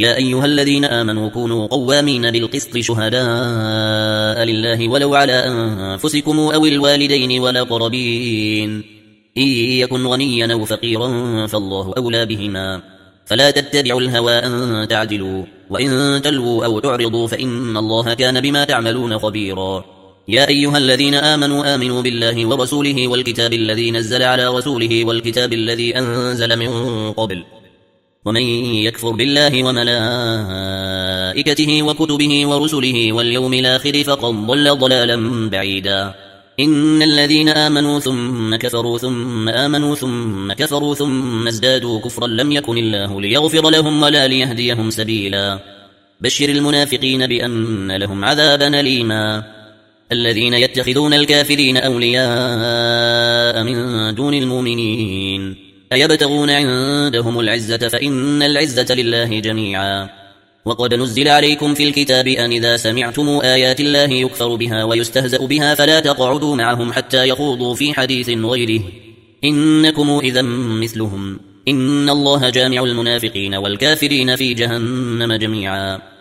يا أيها الذين آمنوا كونوا قوامين بالقسط شهداء لله ولو على أنفسكم أو الوالدين والأقربين إن يكن غنيا أو فقيرا فالله أولى بهما فلا تتبعوا الهوى أن تعدلوا وإن تلووا أو تعرضوا فإن الله كان بما تعملون خبيرا. يا أيها الذين آمنوا بالله ورسوله والكتاب الذي نزل على رسوله والكتاب الذي أنزل من قبل ومن يكفر بالله وملائكته وكتبه ورسله واليوم الآخر فقد ضل ضلالا بعيدا. إن الذين آمنوا ثم كفروا ثم آمنوا ثم كفروا ثم ازدادوا كفرا لم يكن الله ليغفر لهم ولا ليهديهم سبيلا. بشر المنافقين بأن لهم عذابا أليما. الذين يتخذون الكافرين أولياء من دون المؤمنين أيبتغون عندهم العزة فإن العزة لله جميعا. وقد نزل عليكم في الكتاب أن إذا سمعتم آيات الله يكفر بها ويستهزأ بها فلا تقعدوا معهم حتى يخوضوا في حديث غيره إنكم إذا مثلهم إن الله جامع المنافقين والكافرين في جهنم جميعا.